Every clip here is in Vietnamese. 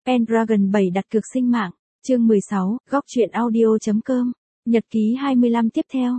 Pendragon 7 đặt cược sinh mạng, chương 16, góc truyện audio.com, nhật ký 25 tiếp theo,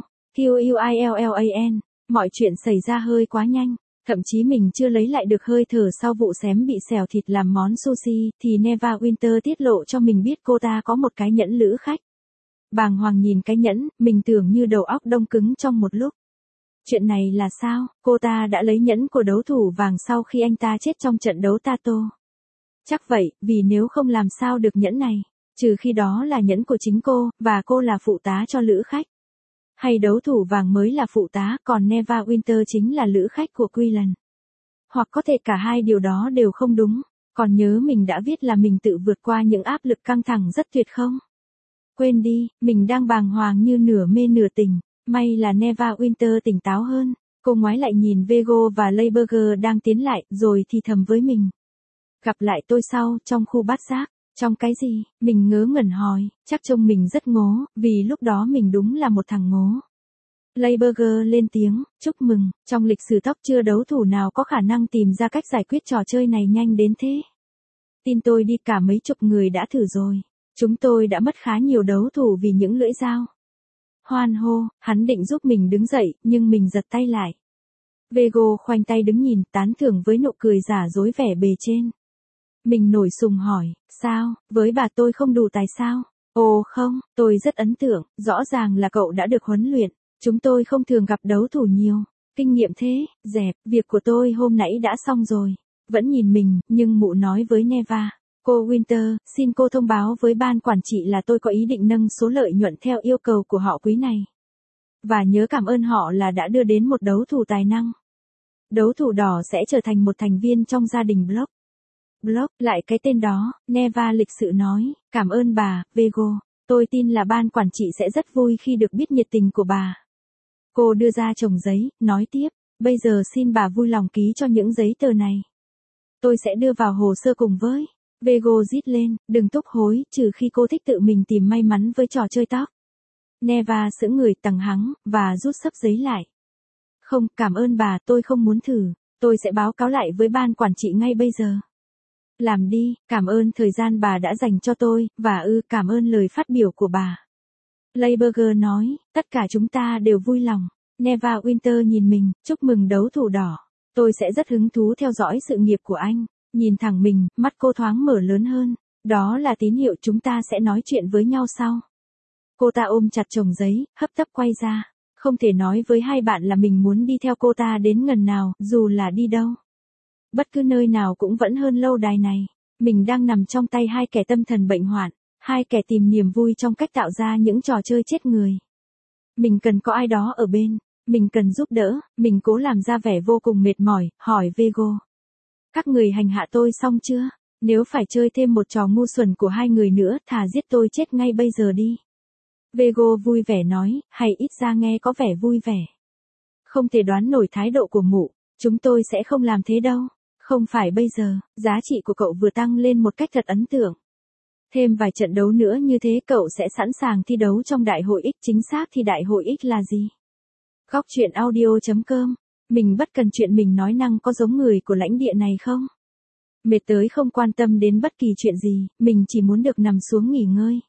QUILLAN, mọi chuyện xảy ra hơi quá nhanh, thậm chí mình chưa lấy lại được hơi thở sau vụ xém bị xẻo thịt làm món sushi, thì Neva Winter tiết lộ cho mình biết cô ta có một cái nhẫn lữ khách. Bàng hoàng nhìn cái nhẫn, mình tưởng như đầu óc đông cứng trong một lúc. Chuyện này là sao, cô ta đã lấy nhẫn của đấu thủ vàng sau khi anh ta chết trong trận đấu Tato. Chắc vậy, vì nếu không làm sao được nhẫn này, trừ khi đó là nhẫn của chính cô, và cô là phụ tá cho lữ khách. Hay đấu thủ vàng mới là phụ tá, còn Neva Winter chính là lữ khách của Quillan. Hoặc có thể cả hai điều đó đều không đúng, còn nhớ mình đã viết là mình tự vượt qua những áp lực căng thẳng rất tuyệt không? Quên đi, mình đang bàng hoàng như nửa mê nửa tỉnh, may là Neva Winter tỉnh táo hơn, cô ngoái lại nhìn Vego và Leiberger đang tiến lại, rồi thì thầm với mình. Gặp lại tôi sau, trong khu bát giác. Trong cái gì, mình ngớ ngẩn hỏi, chắc trông mình rất ngố, vì lúc đó mình đúng là một thằng ngố. Leiberger lên tiếng, chúc mừng, trong lịch sử tóc chưa đấu thủ nào có khả năng tìm ra cách giải quyết trò chơi này nhanh đến thế. Tin tôi đi, cả mấy chục người đã thử rồi. Chúng tôi đã mất khá nhiều đấu thủ vì những lưỡi dao. Hoan hô, hắn định giúp mình đứng dậy, nhưng mình giật tay lại. Vego khoanh tay đứng nhìn, tán thưởng với nụ cười giả dối vẻ bề trên. Mình nổi sùng hỏi, sao, với bà tôi không đủ tài sao? Ồ không, tôi rất ấn tượng, rõ ràng là cậu đã được huấn luyện, chúng tôi không thường gặp đấu thủ nhiều, kinh nghiệm thế, dẹp, việc của tôi hôm nãy đã xong rồi. Vẫn nhìn mình, nhưng mụ nói với Neva, cô Winter, xin cô thông báo với ban quản trị là tôi có ý định nâng số lợi nhuận theo yêu cầu của họ quý này. Và nhớ cảm ơn họ là đã đưa đến một đấu thủ tài năng. Đấu thủ đỏ sẽ trở thành một thành viên trong gia đình Block. Block, lại cái tên đó, Neva lịch sự nói, cảm ơn bà, Vego, tôi tin là ban quản trị sẽ rất vui khi được biết nhiệt tình của bà. Cô đưa ra chồng giấy, nói tiếp, bây giờ xin bà vui lòng ký cho những giấy tờ này. Tôi sẽ đưa vào hồ sơ cùng với. Vego rít lên, đừng túc hối, trừ khi cô thích tự mình tìm may mắn với trò chơi tóc. Neva sững người tằng hắng, và rút xấp giấy lại. Không, cảm ơn bà, tôi không muốn thử, tôi sẽ báo cáo lại với ban quản trị ngay bây giờ. Làm đi, cảm ơn thời gian bà đã dành cho tôi, và cảm ơn lời phát biểu của bà. Leiberger nói, tất cả chúng ta đều vui lòng. Neva Winter nhìn mình, chúc mừng đấu thủ đỏ. Tôi sẽ rất hứng thú theo dõi sự nghiệp của anh. Nhìn thẳng mình, mắt cô thoáng mở lớn hơn. Đó là tín hiệu chúng ta sẽ nói chuyện với nhau sau. Cô ta ôm chặt chồng giấy, hấp tấp quay ra. Không thể nói với hai bạn là mình muốn đi theo cô ta đến ngần nào, dù là đi đâu. Bất cứ nơi nào cũng vẫn hơn lâu đài này. Mình đang nằm trong tay hai kẻ tâm thần bệnh hoạn, hai kẻ tìm niềm vui trong cách tạo ra những trò chơi chết người. Mình cần có ai đó ở bên, mình cần giúp đỡ, mình cố làm ra vẻ vô cùng mệt mỏi, hỏi Vego. Các người hành hạ tôi xong chưa? Nếu phải chơi thêm một trò ngu xuẩn của hai người nữa, thà giết tôi chết ngay bây giờ đi. Vego vui vẻ nói, hay ít ra nghe có vẻ vui vẻ. Không thể đoán nổi thái độ của mụ, chúng tôi sẽ không làm thế đâu. Không phải bây giờ, giá trị của cậu vừa tăng lên một cách thật ấn tượng. Thêm vài trận đấu nữa như thế cậu sẽ sẵn sàng thi đấu trong đại hội X. Chính xác thì đại hội X là gì? Góc truyện audio.com. Mình bất cần chuyện mình nói năng có giống người của lãnh địa này không? Mệt tới không quan tâm đến bất kỳ chuyện gì, mình chỉ muốn được nằm xuống nghỉ ngơi.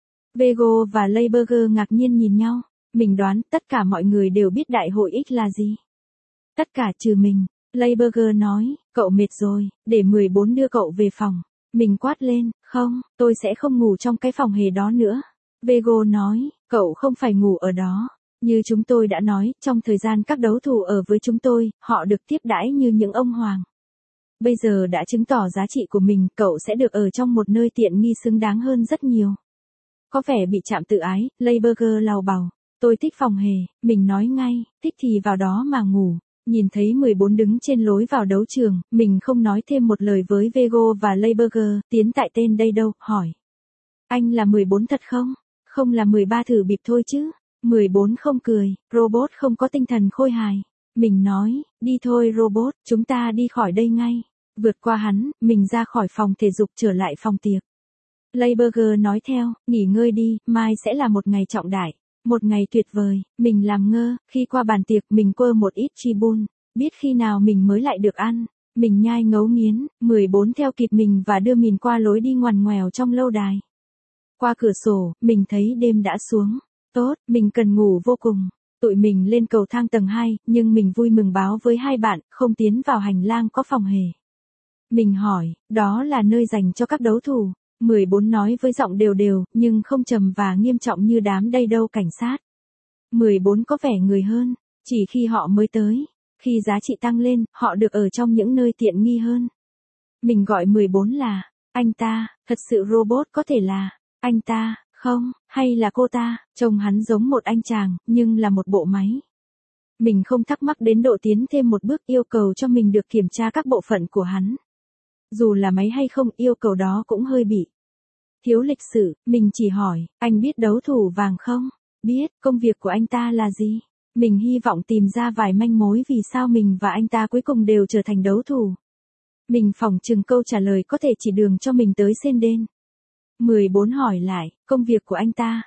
Vego và Leiberger ngạc nhiên nhìn nhau. Mình đoán tất cả mọi người đều biết đại hội X là gì. Tất cả trừ mình. Leiberger nói, cậu mệt rồi, để 14 đưa cậu về phòng. Mình quát lên, không, tôi sẽ không ngủ trong cái phòng hề đó nữa. Vego nói, cậu không phải ngủ ở đó. Như chúng tôi đã nói, trong thời gian các đấu thủ ở với chúng tôi, họ được tiếp đãi như những ông hoàng. Bây giờ đã chứng tỏ giá trị của mình, cậu sẽ được ở trong một nơi tiện nghi xứng đáng hơn rất nhiều. Có vẻ bị chạm tự ái, Leiberger lào bào. Tôi thích phòng hề, mình nói ngay, thích thì vào đó mà ngủ. Nhìn thấy 14 đứng trên lối vào đấu trường, mình không nói thêm một lời với Vego và Leiberger, tiến tại tên đây đâu, hỏi. Anh là 14 thật không? Không là 13 thử bịp thôi chứ? 14 không cười, robot không có tinh thần khôi hài. Mình nói, đi thôi robot, chúng ta đi khỏi đây ngay. Vượt qua hắn, mình ra khỏi phòng thể dục trở lại phòng tiệc. Leiberger nói theo, nghỉ ngơi đi, mai sẽ là một ngày trọng đại. Một ngày tuyệt vời, mình làm ngơ, khi qua bàn tiệc mình quơ một ít chi bun, biết khi nào mình mới lại được ăn. Mình nhai ngấu nghiến, 14 theo kịp mình và đưa mình qua lối đi ngoằn ngoèo trong lâu đài. Qua cửa sổ, mình thấy đêm đã xuống. Tốt, mình cần ngủ vô cùng. Tụi mình lên cầu thang tầng 2, nhưng mình vui mừng báo với hai bạn, không tiến vào hành lang có phòng hề. Mình hỏi, đó là nơi dành cho các đấu thủ. 14 nói với giọng đều đều, nhưng không trầm và nghiêm trọng như đám đây đâu cảnh sát. 14 có vẻ người hơn, chỉ khi họ mới tới. Khi giá trị tăng lên, họ được ở trong những nơi tiện nghi hơn. Mình gọi 14 là, anh ta, thật sự robot có thể là, anh ta, không, hay là cô ta, trông hắn giống một anh chàng, nhưng là một bộ máy. Mình không thắc mắc đến độ tiến thêm một bước yêu cầu cho mình được kiểm tra các bộ phận của hắn. Dù là máy hay không, yêu cầu đó cũng hơi bị thiếu lịch sự, mình chỉ hỏi, anh biết đấu thủ vàng không? Biết, công việc của anh ta là gì? Mình hy vọng tìm ra vài manh mối vì sao mình và anh ta cuối cùng đều trở thành đấu thủ. Mình phỏng chừng câu trả lời có thể chỉ đường cho mình tới Senden. 14 hỏi lại, công việc của anh ta?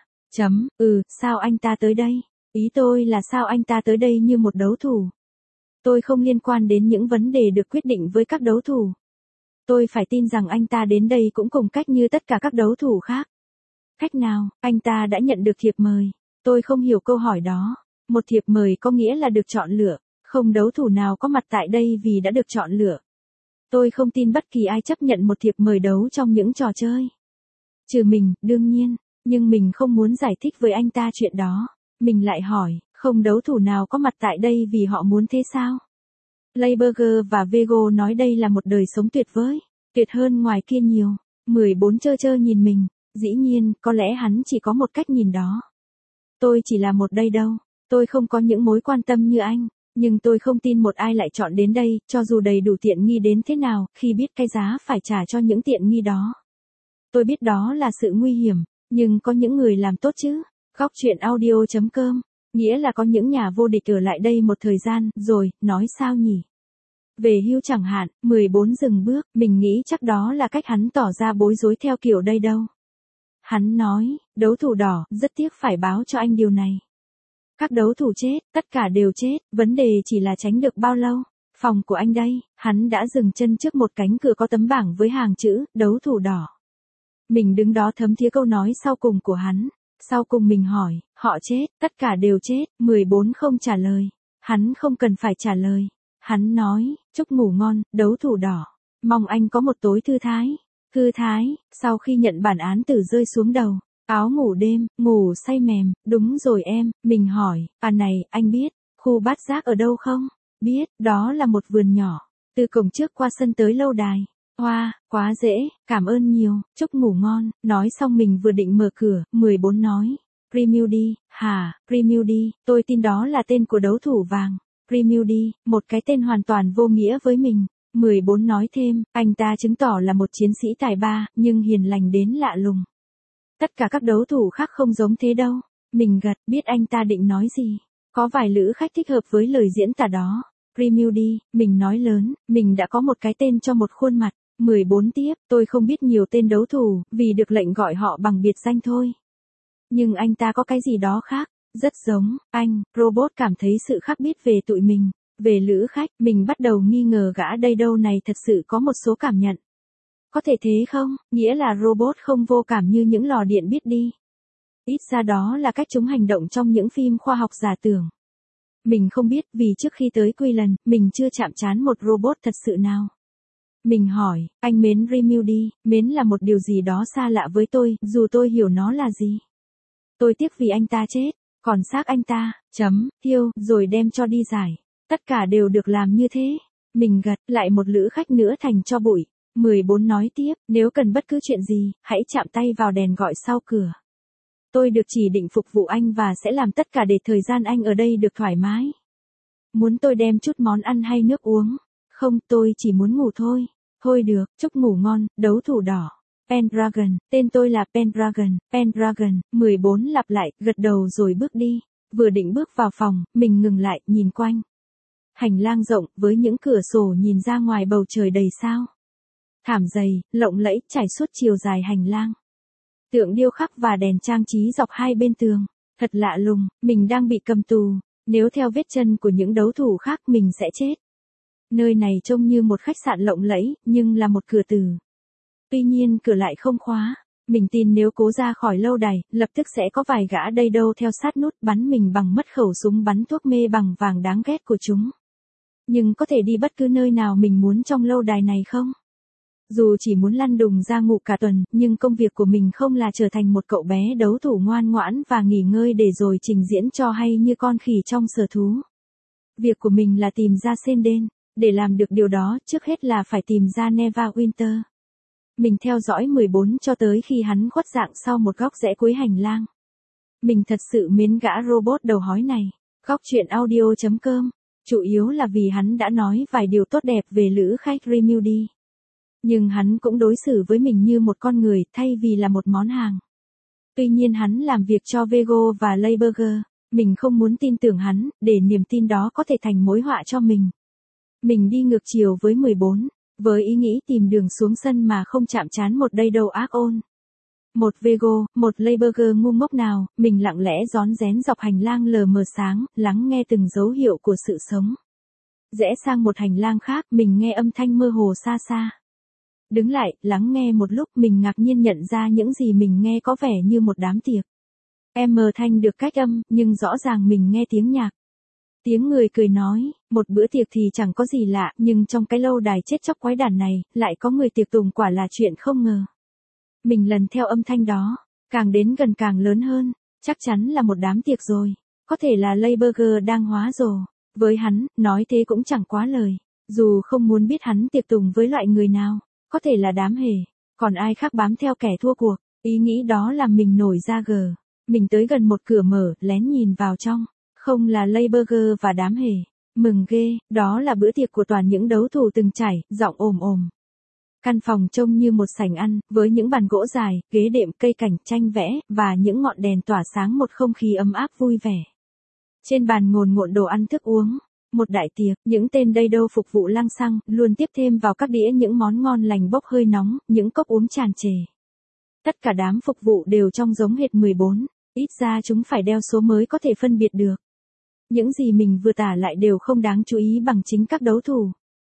Sao anh ta tới đây? Ý tôi là sao anh ta tới đây như một đấu thủ? Tôi không liên quan đến những vấn đề được quyết định với các đấu thủ. Tôi phải tin rằng anh ta đến đây cũng cùng cách như tất cả các đấu thủ khác. Cách nào, anh ta đã nhận được thiệp mời. Tôi không hiểu câu hỏi đó. Một thiệp mời có nghĩa là được chọn lựa. Không đấu thủ nào có mặt tại đây vì đã được chọn lựa. Tôi không tin bất kỳ ai chấp nhận một thiệp mời đấu trong những trò chơi. Trừ mình, đương nhiên. Nhưng mình không muốn giải thích với anh ta chuyện đó. Mình lại hỏi, không đấu thủ nào có mặt tại đây vì họ muốn thế sao? Layberger và Vego nói đây là một đời sống tuyệt vời. Tuyệt hơn ngoài kia nhiều. 14 chơ nhìn mình. Dĩ nhiên, có lẽ hắn chỉ có một cách nhìn đó. Tôi chỉ là một đây đâu. Tôi không có những mối quan tâm như anh. Nhưng tôi không tin một ai lại chọn đến đây, cho dù đầy đủ tiện nghi đến thế nào, khi biết cái giá phải trả cho những tiện nghi đó. Tôi biết đó là sự nguy hiểm, nhưng có những người làm tốt chứ. Góc chuyện audio.com, nghĩa là có những nhà vô địch ở lại đây một thời gian, rồi, nói sao nhỉ? Về hưu chẳng hạn, 14 dừng bước, mình nghĩ chắc đó là cách hắn tỏ ra bối rối theo kiểu đây đâu. Hắn nói, đấu thủ đỏ, rất tiếc phải báo cho anh điều này. Các đấu thủ chết, tất cả đều chết, vấn đề chỉ là tránh được bao lâu. Phòng của anh đây, hắn đã dừng chân trước một cánh cửa có tấm bảng với hàng chữ, đấu thủ đỏ. Mình đứng đó thấm thía câu nói sau cùng của hắn. Sau cùng mình hỏi, họ chết, tất cả đều chết, 14 không trả lời. Hắn không cần phải trả lời. Hắn nói, chúc ngủ ngon, đấu thủ đỏ. Mong anh có một tối thư thái. Thư thái, sau khi nhận bản án tử rơi xuống đầu. Áo ngủ đêm, ngủ say mềm, đúng rồi em, mình hỏi, này, anh biết, khu bát giác ở đâu không? Biết, đó là một vườn nhỏ, từ cổng trước qua sân tới lâu đài. Hoa, quá dễ, cảm ơn nhiều, chúc ngủ ngon, nói xong mình vừa định mở cửa, 14 nói. Primudi, Primudi, tôi tin đó là tên của đấu thủ vàng. Primudi, một cái tên hoàn toàn vô nghĩa với mình. 14 nói thêm, anh ta chứng tỏ là một chiến sĩ tài ba, nhưng hiền lành đến lạ lùng. Tất cả các đấu thủ khác không giống thế đâu. Mình gật, biết anh ta định nói gì. Có vài lữ khách thích hợp với lời diễn tả đó. Primudi, mình nói lớn, mình đã có một cái tên cho một khuôn mặt. 14 tiếp, tôi không biết nhiều tên đấu thủ, vì được lệnh gọi họ bằng biệt danh thôi. Nhưng anh ta có cái gì đó khác, rất giống, anh, robot cảm thấy sự khác biệt về tụi mình. Về lữ khách, mình bắt đầu nghi ngờ gã đây đâu này thật sự có một số cảm nhận. Có thể thế không, nghĩa là robot không vô cảm như những lò điện biết đi. Ít ra đó là cách chúng hành động trong những phim khoa học giả tưởng. Mình không biết vì trước khi tới Quillen, mình chưa chạm trán một robot thật sự nào. Mình hỏi, anh mến Rimudi, mến là một điều gì đó xa lạ với tôi, dù tôi hiểu nó là gì. Tôi tiếc vì anh ta chết, còn xác anh ta, thiêu, rồi đem cho đi giải. Tất cả đều được làm như thế. Mình gật, lại một lữ khách nữa thành cho bụi. 14 nói tiếp, nếu cần bất cứ chuyện gì, hãy chạm tay vào đèn gọi sau cửa. Tôi được chỉ định phục vụ anh và sẽ làm tất cả để thời gian anh ở đây được thoải mái. Muốn tôi đem chút món ăn hay nước uống? Không, tôi chỉ muốn ngủ thôi. Thôi được, chúc ngủ ngon, đấu thủ đỏ. Pendragon, tên tôi là Pendragon, Pendragon, 14 lặp lại, gật đầu rồi bước đi. Vừa định bước vào phòng, mình ngừng lại, nhìn quanh. Hành lang rộng, với những cửa sổ nhìn ra ngoài bầu trời đầy sao. Thảm dày, lộng lẫy, trải suốt chiều dài hành lang. Tượng điêu khắc và đèn trang trí dọc hai bên tường. Thật lạ lùng, mình đang bị cầm tù. Nếu theo vết chân của những đấu thủ khác mình sẽ chết. Nơi này trông như một khách sạn lộng lẫy, nhưng là một cửa tử. Tuy nhiên cửa lại không khóa. Mình tin nếu cố ra khỏi lâu đài, lập tức sẽ có vài gã đây đâu theo sát nút bắn mình bằng mất khẩu súng bắn thuốc mê bằng vàng đáng ghét của chúng. Nhưng có thể đi bất cứ nơi nào mình muốn trong lâu đài này không? Dù chỉ muốn lăn đùng ra ngủ cả tuần, nhưng công việc của mình không là trở thành một cậu bé đấu thủ ngoan ngoãn và nghỉ ngơi để rồi trình diễn cho hay như con khỉ trong sở thú. Việc của mình là tìm ra Senden. Để làm được điều đó, trước hết là phải tìm ra Neverwinter. Mình theo dõi 14 cho tới khi hắn khuất dạng sau một góc rẽ cuối hành lang. Mình thật sự mến gã robot đầu hói này. Góc chuyện audio.com. Chủ yếu là vì hắn đã nói vài điều tốt đẹp về lữ khách Remedy. Nhưng hắn cũng đối xử với mình như một con người thay vì là một món hàng. Tuy nhiên hắn làm việc cho Vego và Layburger. Mình không muốn tin tưởng hắn, để niềm tin đó có thể thành mối họa cho mình. Mình đi ngược chiều với 14, với ý nghĩ tìm đường xuống sân mà không chạm trán một đây đâu ác ôn. Một Vego, một Layburger ngu ngốc nào, mình lặng lẽ rón rén dọc hành lang lờ mờ sáng, lắng nghe từng dấu hiệu của sự sống. Rẽ sang một hành lang khác, mình nghe âm thanh mơ hồ xa xa. Đứng lại, lắng nghe một lúc, mình ngạc nhiên nhận ra những gì mình nghe có vẻ như một đám tiệc. Thanh được cách âm, nhưng rõ ràng mình nghe tiếng nhạc. Tiếng người cười nói, một bữa tiệc thì chẳng có gì lạ, nhưng trong cái lâu đài chết chóc quái đản này, lại có người tiệc tùng quả là chuyện không ngờ. Mình lần theo âm thanh đó, càng đến gần càng lớn hơn, chắc chắn là một đám tiệc rồi, có thể là Layburger đang hóa rồ. Với hắn, nói thế cũng chẳng quá lời, dù không muốn biết hắn tiệc tùng với loại người nào, có thể là đám hề, còn ai khác bám theo kẻ thua cuộc, ý nghĩ đó làm mình nổi da gờ. Mình tới gần một cửa mở, lén nhìn vào trong. Không là Layburger và đám hề. Mừng ghê, đó là bữa tiệc của toàn những đấu thủ từng trải, giọng ồm ồm. Căn phòng trông như một sảnh ăn, với những bàn gỗ dài, ghế đệm, cây cảnh, tranh vẽ, và những ngọn đèn tỏa sáng một không khí ấm áp vui vẻ. Trên bàn ngồn ngộn đồ ăn thức uống. Một đại tiệc, những tên đây đâu phục vụ lăng xăng, luôn tiếp thêm vào các đĩa những món ngon lành bốc hơi nóng, những cốc uống tràn trề. Tất cả đám phục vụ đều trông giống hệt 14, ít ra chúng phải đeo số mới có thể phân biệt được. Những gì mình vừa tả lại đều không đáng chú ý bằng chính các đấu thủ.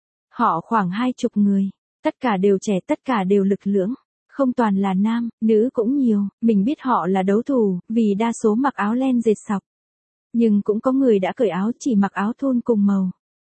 Họ khoảng 20 người, tất cả đều trẻ, tất cả đều lực lưỡng, không toàn là nam, nữ cũng nhiều, mình biết họ là đấu thủ, vì đa số mặc áo len dệt sọc. Nhưng cũng có người đã cởi áo chỉ mặc áo thun cùng màu.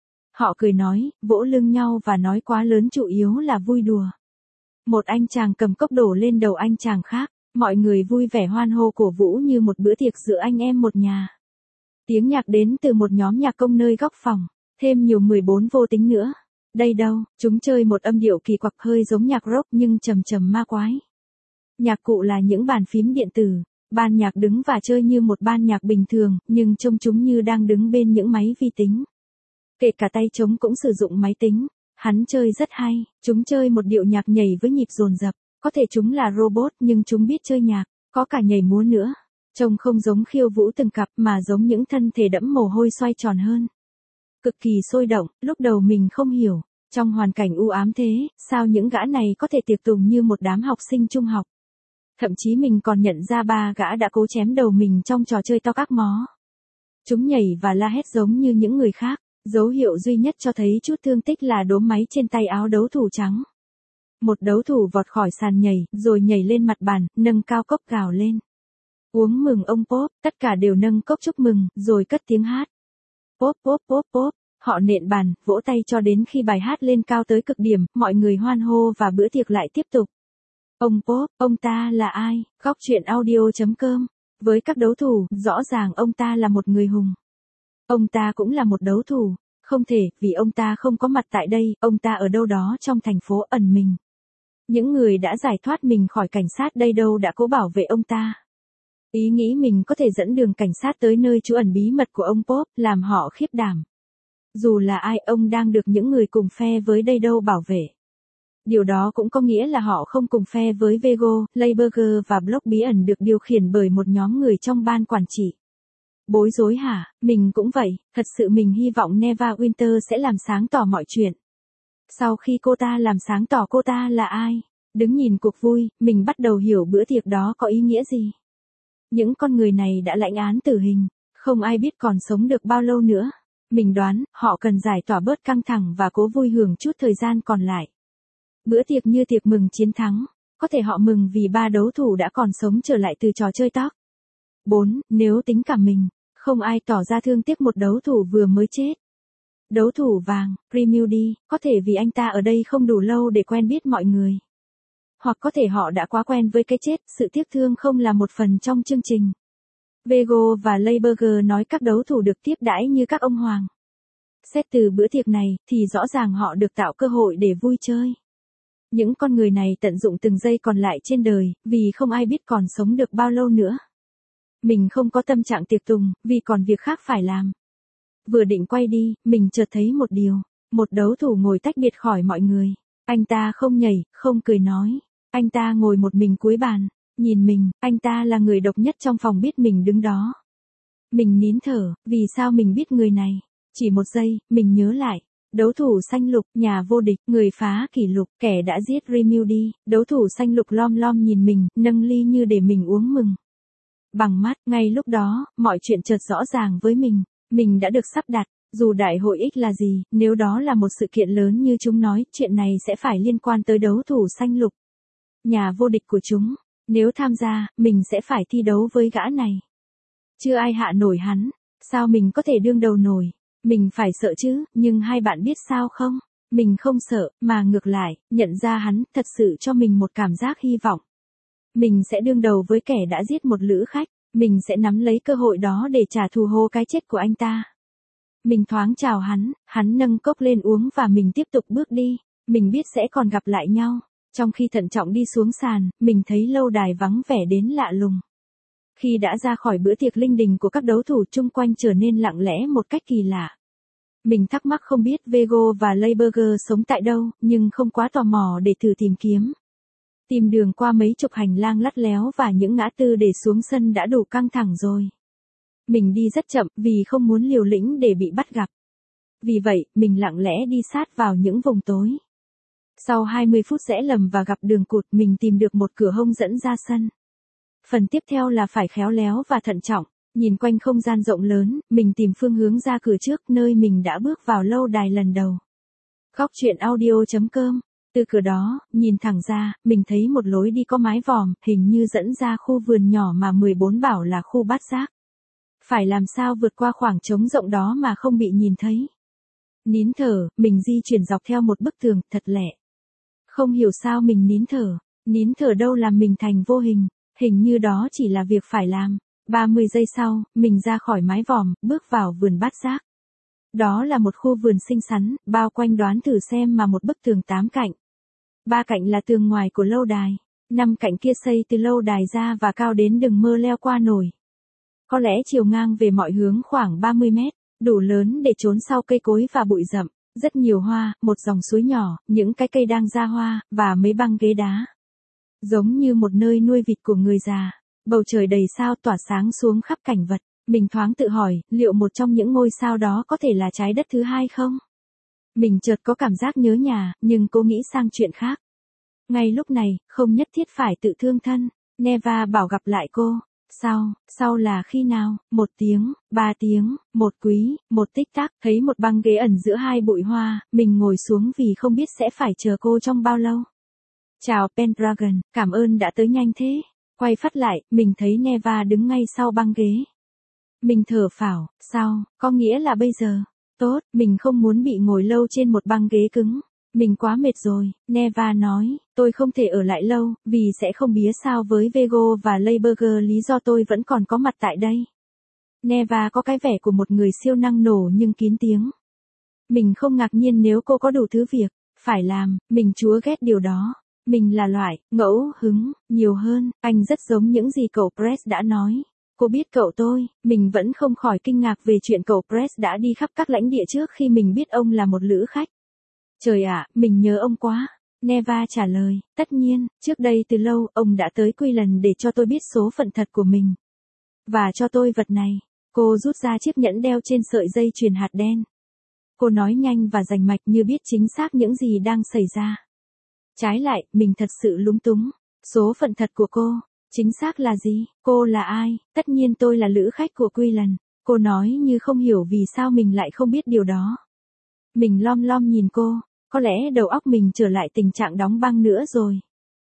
Họ cười nói, vỗ lưng nhau và nói quá lớn chủ yếu là vui đùa. Một anh chàng cầm cốc đổ lên đầu anh chàng khác, mọi người vui vẻ hoan hô cổ vũ như một bữa tiệc giữa anh em một nhà. Tiếng nhạc đến từ một nhóm nhạc công nơi góc phòng, thêm nhiều 14 vô tính nữa. Đây đâu, chúng chơi một âm điệu kỳ quặc hơi giống nhạc rock nhưng trầm trầm ma quái. Nhạc cụ là những bàn phím điện tử, ban nhạc đứng và chơi như một ban nhạc bình thường, nhưng trông chúng như đang đứng bên những máy vi tính. Kể cả tay trống cũng sử dụng máy tính. Hắn chơi rất hay, chúng chơi một điệu nhạc nhảy với nhịp dồn dập, có thể chúng là robot nhưng chúng biết chơi nhạc, có cả nhảy múa nữa. Trông không giống khiêu vũ từng cặp mà giống những thân thể đẫm mồ hôi xoay tròn hơn. Cực kỳ sôi động, lúc đầu mình không hiểu, trong hoàn cảnh u ám thế, sao những gã này có thể tiệc tùng như một đám học sinh trung học. Thậm chí mình còn nhận ra 3 gã đã cố chém đầu mình trong trò chơi to các mó. Chúng nhảy và la hét giống như những người khác. Dấu hiệu duy nhất cho thấy chút thương tích là đốm máy trên tay áo đấu thủ trắng. Một đấu thủ vọt khỏi sàn nhảy, rồi nhảy lên mặt bàn, nâng cao cốc gào lên. Uống mừng ông Pop, tất cả đều nâng cốc chúc mừng, rồi cất tiếng hát. Pop pop pop pop, họ nện bàn, vỗ tay cho đến khi bài hát lên cao tới cực điểm, mọi người hoan hô và bữa tiệc lại tiếp tục. Ông Pop, ông ta là ai? Góc chuyện audio.com. Với các đấu thủ, rõ ràng ông ta là một người hùng. Ông ta cũng là một đấu thủ, không thể, vì ông ta không có mặt tại đây, ông ta ở đâu đó trong thành phố ẩn mình. Những người đã giải thoát mình khỏi cảnh sát đây đâu đã cố bảo vệ ông ta. Ý nghĩ mình có thể dẫn đường cảnh sát tới nơi trú ẩn bí mật của ông Pop, làm họ khiếp đảm. Dù là ai, ông đang được những người cùng phe với đây đâu bảo vệ. Điều đó cũng có nghĩa là họ không cùng phe với Vego, Layburger và Block bí ẩn được điều khiển bởi một nhóm người trong ban quản trị. Bối rối hả? Mình cũng vậy, thật sự mình hy vọng Neverwinter sẽ làm sáng tỏ mọi chuyện. Sau khi cô ta làm sáng tỏ cô ta là ai, đứng nhìn cuộc vui, mình bắt đầu hiểu bữa tiệc đó có ý nghĩa gì. Những con người này đã lãnh án tử hình, không ai biết còn sống được bao lâu nữa. Mình đoán, họ cần giải tỏa bớt căng thẳng và cố vui hưởng chút thời gian còn lại. Bữa tiệc như tiệc mừng chiến thắng, có thể họ mừng vì 3 đấu thủ đã còn sống trở lại từ trò chơi tóc. 4. Nếu tính cả mình, không ai tỏ ra thương tiếc một đấu thủ vừa mới chết. Đấu thủ vàng, Remedy, có thể vì anh ta ở đây không đủ lâu để quen biết mọi người. Hoặc có thể họ đã quá quen với cái chết, sự tiếc thương không là một phần trong chương trình. Vego và Leiberger nói các đấu thủ được tiếp đãi như các ông hoàng. Xét từ bữa tiệc này, thì rõ ràng họ được tạo cơ hội để vui chơi. Những con người này tận dụng từng giây còn lại trên đời, vì không ai biết còn sống được bao lâu nữa. Mình không có tâm trạng tiệc tùng, vì còn việc khác phải làm. Vừa định quay đi, mình chợt thấy một điều. Một đấu thủ ngồi tách biệt khỏi mọi người. Anh ta không nhảy, không cười nói. Anh ta ngồi một mình cuối bàn. Nhìn mình, anh ta là người độc nhất trong phòng biết mình đứng đó. Mình nín thở, vì sao mình biết người này? Chỉ một giây, mình nhớ lại. Đấu thủ xanh lục, nhà vô địch, người phá kỷ lục, kẻ đã giết Remedy. Đấu thủ xanh lục lom lom nhìn mình, nâng ly như để mình uống mừng. Bằng mắt, ngay lúc đó, mọi chuyện chợt rõ ràng với mình. Mình đã được sắp đặt, dù đại hội X là gì, nếu đó là một sự kiện lớn như chúng nói, chuyện này sẽ phải liên quan tới đấu thủ xanh lục. Nhà vô địch của chúng, nếu tham gia, mình sẽ phải thi đấu với gã này. Chưa ai hạ nổi hắn, sao mình có thể đương đầu nổi? Mình phải sợ chứ, nhưng hai bạn biết sao không? Mình không sợ, mà ngược lại, nhận ra hắn, thật sự cho mình một cảm giác hy vọng. Mình sẽ đương đầu với kẻ đã giết một lữ khách, mình sẽ nắm lấy cơ hội đó để trả thù hô cái chết của anh ta. Mình thoáng chào hắn nâng cốc lên uống và mình tiếp tục bước đi, mình biết sẽ còn gặp lại nhau. Trong khi thận trọng đi xuống sàn, mình thấy lâu đài vắng vẻ đến lạ lùng. Khi đã ra khỏi bữa tiệc linh đình của các đấu thủ chung quanh trở nên lặng lẽ một cách kỳ lạ. Mình thắc mắc không biết Vego và Leiberger sống tại đâu, nhưng không quá tò mò để thử tìm kiếm. Tìm đường qua mấy chục hành lang lắt léo và những ngã tư để xuống sân đã đủ căng thẳng rồi. Mình đi rất chậm vì không muốn liều lĩnh để bị bắt gặp. Vì vậy, mình lặng lẽ đi sát vào những vùng tối. Sau 20 phút rẽ lầm và gặp đường cụt, mình tìm được một cửa hông dẫn ra sân. Phần tiếp theo là phải khéo léo và thận trọng. Nhìn quanh không gian rộng lớn, mình tìm phương hướng ra cửa trước nơi mình đã bước vào lâu đài lần đầu. Góc truyện audio.com. Từ cửa đó, nhìn thẳng ra, mình thấy một lối đi có mái vòm, hình như dẫn ra khu vườn nhỏ mà 14 bảo là khu bát giác. Phải làm sao vượt qua khoảng trống rộng đó mà không bị nhìn thấy. Nín thở, mình di chuyển dọc theo một bức tường, thật lẹ. Không hiểu sao mình nín thở đâu làm mình thành vô hình, hình như đó chỉ là việc phải làm. 30 giây sau, mình ra khỏi mái vòm, bước vào vườn bát giác. Đó là một khu vườn xinh xắn, bao quanh đoán thử xem mà một bức tường 8 cạnh. 3 cạnh là tường ngoài của lâu đài, 5 cạnh kia xây từ lâu đài ra và cao đến đừng mơ leo qua nổi. Có lẽ chiều ngang về mọi hướng khoảng 30 mét, đủ lớn để trốn sau cây cối và bụi rậm, rất nhiều hoa, một dòng suối nhỏ, những cái cây đang ra hoa, và mấy băng ghế đá. Giống như một nơi nuôi vịt của người già, bầu trời đầy sao tỏa sáng xuống khắp cảnh vật. Mình thoáng tự hỏi, liệu một trong những ngôi sao đó có thể là trái đất thứ hai không? Mình chợt có cảm giác nhớ nhà, nhưng cô nghĩ sang chuyện khác. Ngay lúc này, không nhất thiết phải tự thương thân. Neva bảo gặp lại cô. Sau là khi nào? 1 tiếng, 3 tiếng, 1 quý, 1 tích tắc, thấy một băng ghế ẩn giữa hai bụi hoa, mình ngồi xuống vì không biết sẽ phải chờ cô trong bao lâu. Chào Pendragon, cảm ơn đã tới nhanh thế. Quay phát lại, mình thấy Neva đứng ngay sau băng ghế. Mình thở phào, sao, có nghĩa là bây giờ. Tốt, mình không muốn bị ngồi lâu trên một băng ghế cứng. Mình quá mệt rồi, Neva nói, tôi không thể ở lại lâu, vì sẽ không bía sao với Vego và Leiberger lý do tôi vẫn còn có mặt tại đây. Neva có cái vẻ của một người siêu năng nổ nhưng kín tiếng. Mình không ngạc nhiên nếu cô có đủ thứ việc phải làm, mình chúa ghét điều đó. Mình là loại ngẫu hứng nhiều hơn, anh rất giống những gì cậu Press đã nói. Cô biết cậu tôi, mình vẫn không khỏi kinh ngạc về chuyện cậu Press đã đi khắp các lãnh địa trước khi mình biết ông là một lữ khách. Trời ạ, mình nhớ ông quá. Neva trả lời, tất nhiên, trước đây từ lâu, ông đã tới Quillen để cho tôi biết số phận thật của mình. Và cho tôi vật này. Cô rút ra chiếc nhẫn đeo trên sợi dây chuyền hạt đen. Cô nói nhanh và rành mạch như biết chính xác những gì đang xảy ra. Trái lại, mình thật sự lúng túng. Số phận thật của cô, chính xác là gì? Cô là ai? Tất nhiên tôi là lữ khách của Quillen. Cô nói như không hiểu vì sao mình lại không biết điều đó. Mình lom lom nhìn cô, có lẽ đầu óc mình trở lại tình trạng đóng băng nữa rồi.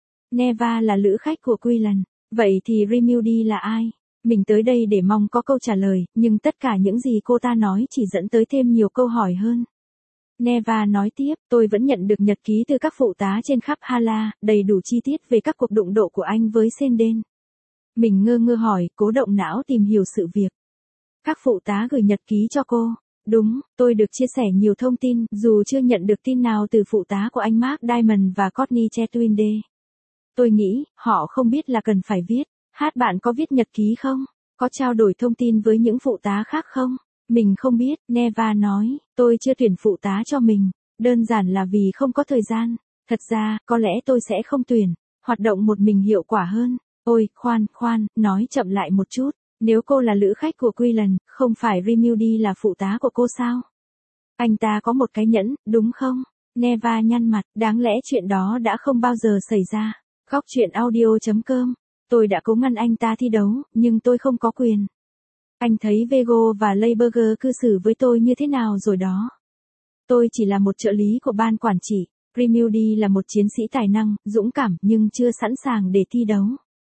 Neva là lữ khách của Quillan, vậy thì Remildy là ai? Mình tới đây để mong có câu trả lời, nhưng tất cả những gì cô ta nói chỉ dẫn tới thêm nhiều câu hỏi hơn. Neva nói tiếp, tôi vẫn nhận được nhật ký từ các phụ tá trên khắp Hala, đầy đủ chi tiết về các cuộc đụng độ của anh với Senden. Mình ngơ ngơ hỏi, cố động não tìm hiểu sự việc. Các phụ tá gửi nhật ký cho cô. Đúng, tôi được chia sẻ nhiều thông tin, dù chưa nhận được tin nào từ phụ tá của anh Mark Diamond và Courtney Chetwinde. Tôi nghĩ, họ không biết là cần phải viết. Bạn có viết nhật ký không? Có trao đổi thông tin với những phụ tá khác không? Mình không biết, Neva nói, tôi chưa tuyển phụ tá cho mình, đơn giản là vì không có thời gian. Thật ra, có lẽ tôi sẽ không tuyển, hoạt động một mình hiệu quả hơn. Ôi, khoan, nói chậm lại một chút. Nếu cô là lữ khách của Quillan, không phải Remildy là phụ tá của cô sao? Anh ta có một cái nhẫn, đúng không? Neva nhăn mặt, đáng lẽ chuyện đó đã không bao giờ xảy ra. Góc chuyện audio.com. Tôi đã cố ngăn anh ta thi đấu, nhưng tôi không có quyền. Anh thấy Vego và Leiberger cư xử với tôi như thế nào rồi đó. Tôi chỉ là một trợ lý của ban quản trị. Remildy là một chiến sĩ tài năng, dũng cảm nhưng chưa sẵn sàng để thi đấu.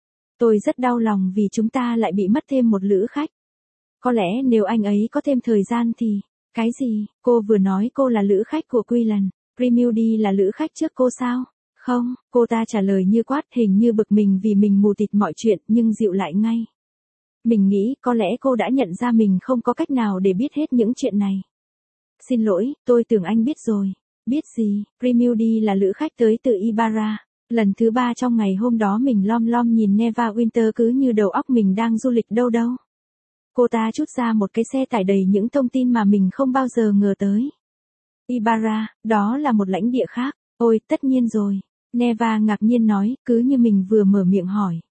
Tôi rất đau lòng vì chúng ta lại bị mất thêm một lữ khách. Có lẽ nếu anh ấy có thêm thời gian thì... Cái gì? Cô vừa nói cô là lữ khách của Quillan. Remildy là lữ khách trước cô sao? Không, cô ta trả lời như quát, hình như bực mình vì mình mù tịt mọi chuyện nhưng dịu lại ngay. Mình nghĩ có lẽ cô đã nhận ra mình không có cách nào để biết hết những chuyện này. Xin lỗi, tôi tưởng anh biết rồi. Biết gì? Remildy là lữ khách tới từ Ibarra. Lần thứ 3 trong ngày hôm đó mình lom lom nhìn Neva Winter cứ như đầu óc mình đang du lịch đâu. Cô ta trút ra một cái xe tải đầy những thông tin mà mình không bao giờ ngờ tới. Ibarra, đó là một lãnh địa khác. Ôi, tất nhiên rồi. Neva ngạc nhiên nói, cứ như mình vừa mở miệng hỏi.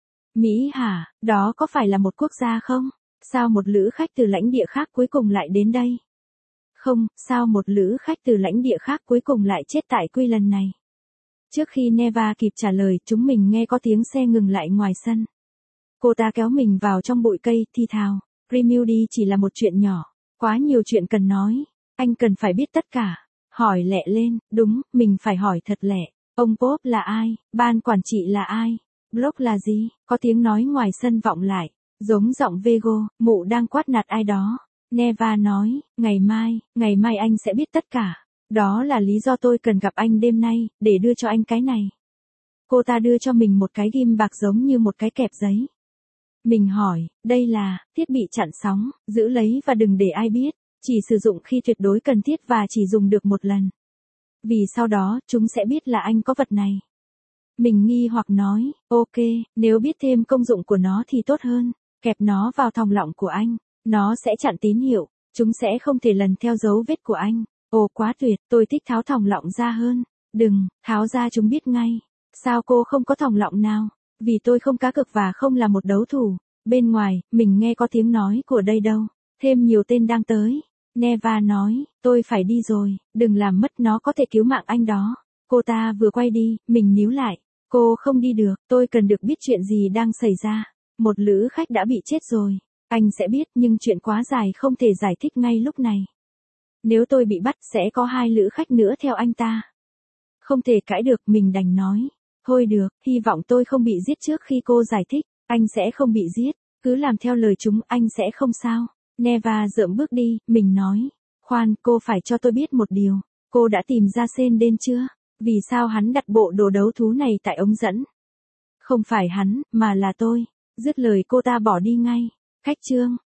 Mỹ hả, đó có phải là một quốc gia không? Sao một lữ khách từ lãnh địa khác cuối cùng lại đến đây? Không, sao một lữ khách từ lãnh địa khác cuối cùng lại chết tại Quillan này? Trước khi Neva kịp trả lời, chúng mình nghe có tiếng xe ngừng lại ngoài sân. Cô ta kéo mình vào trong bụi cây, thi thào. Remildy chỉ là một chuyện nhỏ. Quá nhiều chuyện cần nói. Anh cần phải biết tất cả. Hỏi lẹ lên, đúng, mình phải hỏi thật lẹ. Ông Pop là ai? Ban quản trị là ai? Block là gì? Có tiếng nói ngoài sân vọng lại. Giống giọng Vego, mụ đang quát nạt ai đó. Neva nói, ngày mai anh sẽ biết tất cả. Đó là lý do tôi cần gặp anh đêm nay, để đưa cho anh cái này. Cô ta đưa cho mình một cái ghim bạc giống như một cái kẹp giấy. Mình hỏi, đây là, thiết bị chặn sóng, giữ lấy và đừng để ai biết, chỉ sử dụng khi tuyệt đối cần thiết và chỉ dùng được một lần. Vì sau đó, chúng sẽ biết là anh có vật này. Mình nghi hoặc nói, ok, nếu biết thêm công dụng của nó thì tốt hơn, kẹp nó vào thòng lọng của anh, nó sẽ chặn tín hiệu, chúng sẽ không thể lần theo dấu vết của anh. Ồ quá tuyệt, tôi thích tháo thòng lọng ra hơn. Đừng, tháo ra chúng biết ngay. Sao cô không có thòng lọng nào? Vì tôi không cá cược và không là một đấu thủ. Bên ngoài, mình nghe có tiếng nói của đây đâu. Thêm nhiều tên đang tới. Neva nói, tôi phải đi rồi, đừng làm mất nó có thể cứu mạng anh đó. Cô ta vừa quay đi, mình níu lại. Cô không đi được, tôi cần được biết chuyện gì đang xảy ra. Một lữ khách đã bị chết rồi. Anh sẽ biết nhưng chuyện quá dài không thể giải thích ngay lúc này. Nếu tôi bị bắt sẽ có 2 lữ khách nữa theo anh ta. Không thể cãi được, mình đành nói. Thôi được, hy vọng tôi không bị giết trước khi cô giải thích. Anh sẽ không bị giết, cứ làm theo lời chúng, anh sẽ không sao. Neva dượm bước đi, mình nói. Khoan, cô phải cho tôi biết một điều. Cô đã tìm ra Senden chưa? Vì sao hắn đặt bộ đồ đấu thú này tại ống dẫn? Không phải hắn, mà là tôi. Dứt lời cô ta bỏ đi ngay. Khách chương.